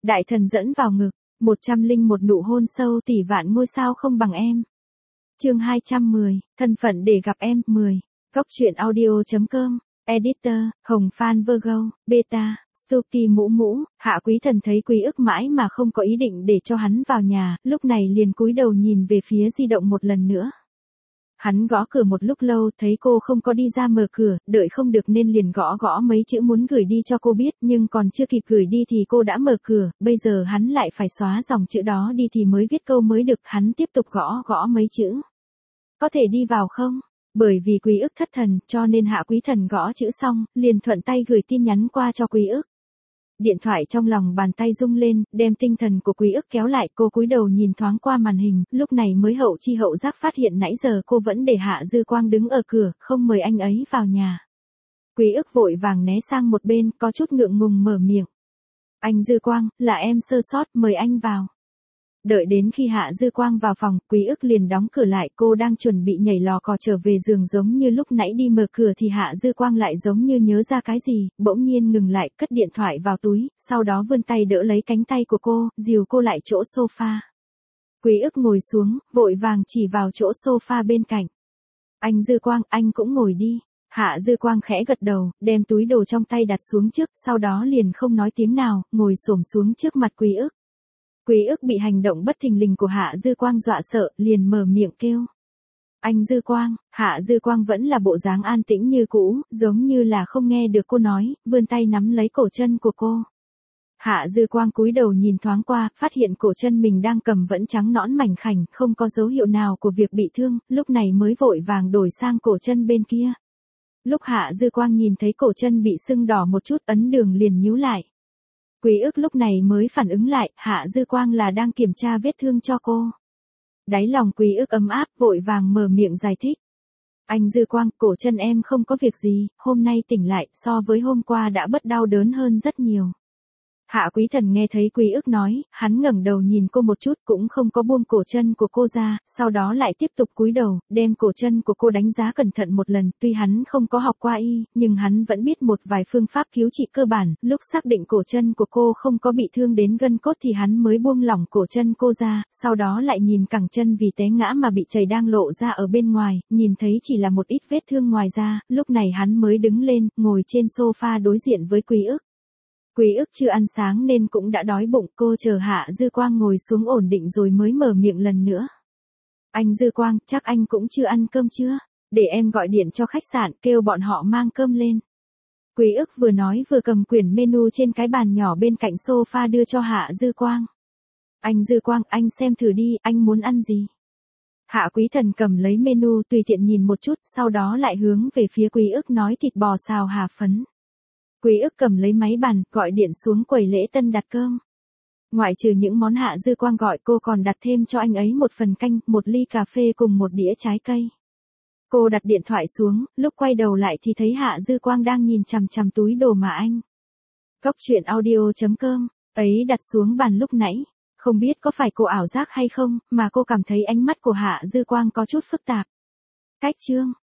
Đại thần dẫn vào ngực, 101 nụ hôn sâu tỷ vạn ngôi sao không bằng em. Chương 210, thân phận để gặp em, 10. Góc truyện audio.com, Editor, Hồng Phan Virgo, Beta, Stuki Mũ Mũ. Hạ Quý Thần thấy Quý Ức mãi mà không có ý định để cho hắn vào nhà, lúc này liền cúi đầu nhìn về phía di động một lần nữa. Hắn gõ cửa một lúc lâu, thấy cô không có đi ra mở cửa, đợi không được nên liền gõ mấy chữ muốn gửi đi cho cô biết, nhưng còn chưa kịp gửi đi thì cô đã mở cửa, bây giờ hắn lại phải xóa dòng chữ đó đi thì mới viết câu mới được, hắn tiếp tục gõ mấy chữ. Có thể đi vào không? Bởi vì Quý Ức thất thần, cho nên Hạ Quý Thần gõ chữ xong, liền thuận tay gửi tin nhắn qua cho Quý Ức. Điện thoại trong lòng bàn tay rung lên, đem tinh thần của Quý Ức kéo lại, cô cúi đầu nhìn thoáng qua màn hình, lúc này mới hậu chi hậu giác phát hiện nãy giờ cô vẫn để Hạ Dư Quang đứng ở cửa, không mời anh ấy vào nhà. Quý Ức vội vàng né sang một bên, có chút ngượng ngùng mở miệng. Anh Dư Quang, là em sơ sót, mời anh vào. Đợi đến khi Hạ Dư Quang vào phòng, Quý Ức liền đóng cửa lại, cô đang chuẩn bị nhảy lò cò trở về giường giống như lúc nãy đi mở cửa thì Hạ Dư Quang lại giống như nhớ ra cái gì, bỗng nhiên ngừng lại, cất điện thoại vào túi, sau đó vươn tay đỡ lấy cánh tay của cô, dìu cô lại chỗ sofa. Quý Ức ngồi xuống, vội vàng chỉ vào chỗ sofa bên cạnh. Anh Dư Quang, anh cũng ngồi đi. Hạ Dư Quang khẽ gật đầu, đem túi đồ trong tay đặt xuống trước, sau đó liền không nói tiếng nào, ngồi xổm xuống trước mặt Quý Ức. Quý Ức bị hành động bất thình lình của Hạ Dư Quang dọa sợ, liền mở miệng kêu. Anh Dư Quang. Hạ Dư Quang vẫn là bộ dáng an tĩnh như cũ, giống như là không nghe được cô nói, vươn tay nắm lấy cổ chân của cô. Hạ Dư Quang cúi đầu nhìn thoáng qua, phát hiện cổ chân mình đang cầm vẫn trắng nõn mảnh khảnh, không có dấu hiệu nào của việc bị thương, lúc này mới vội vàng đổi sang cổ chân bên kia. Lúc Hạ Dư Quang nhìn thấy cổ chân bị sưng đỏ một chút, ấn đường liền nhíu lại. Quý Ức lúc này mới phản ứng lại, Hạ Dư Quang là đang kiểm tra vết thương cho cô. Đáy lòng Quý Ức ấm áp, vội vàng mở miệng giải thích. Anh Dư Quang, cổ chân em không có việc gì, hôm nay tỉnh lại, so với hôm qua đã bớt đau đớn hơn rất nhiều. Hạ Quý Thần nghe thấy Quý Ức nói, hắn ngẩng đầu nhìn cô một chút, cũng không có buông cổ chân của cô ra, sau đó lại tiếp tục cúi đầu, đem cổ chân của cô đánh giá cẩn thận một lần, tuy hắn không có học qua y, nhưng hắn vẫn biết một vài phương pháp cứu trị cơ bản, lúc xác định cổ chân của cô không có bị thương đến gân cốt thì hắn mới buông lỏng cổ chân cô ra, sau đó lại nhìn cẳng chân vì té ngã mà bị chảy đang lộ ra ở bên ngoài, nhìn thấy chỉ là một ít vết thương ngoài da, lúc này hắn mới đứng lên, ngồi trên sofa đối diện với Quý Ức. Quý Ức chưa ăn sáng nên cũng đã đói bụng, cô chờ Hạ Dư Quang ngồi xuống ổn định rồi mới mở miệng lần nữa. Anh Dư Quang, chắc anh cũng chưa ăn cơm chưa? Để em gọi điện cho khách sạn, kêu bọn họ mang cơm lên. Quý Ức vừa nói vừa cầm quyển menu trên cái bàn nhỏ bên cạnh sofa đưa cho Hạ Dư Quang. Anh Dư Quang, anh xem thử đi, anh muốn ăn gì? Hạ Quý Thần cầm lấy menu tùy tiện nhìn một chút, sau đó lại hướng về phía Quý Ức nói thịt bò xào hà phấn. Quý Ức cầm lấy máy bàn, gọi điện xuống quầy lễ tân đặt cơm. Ngoại trừ những món Hạ Dư Quang gọi, cô còn đặt thêm cho anh ấy một phần canh, một ly cà phê cùng một đĩa trái cây. Cô đặt điện thoại xuống, lúc quay đầu lại thì thấy Hạ Dư Quang đang nhìn chằm chằm túi đồ mà anh. Góc truyện audio.com, ấy đặt xuống bàn lúc nãy. Không biết có phải cô ảo giác hay không, mà cô cảm thấy ánh mắt của Hạ Dư Quang có chút phức tạp. Cách chương.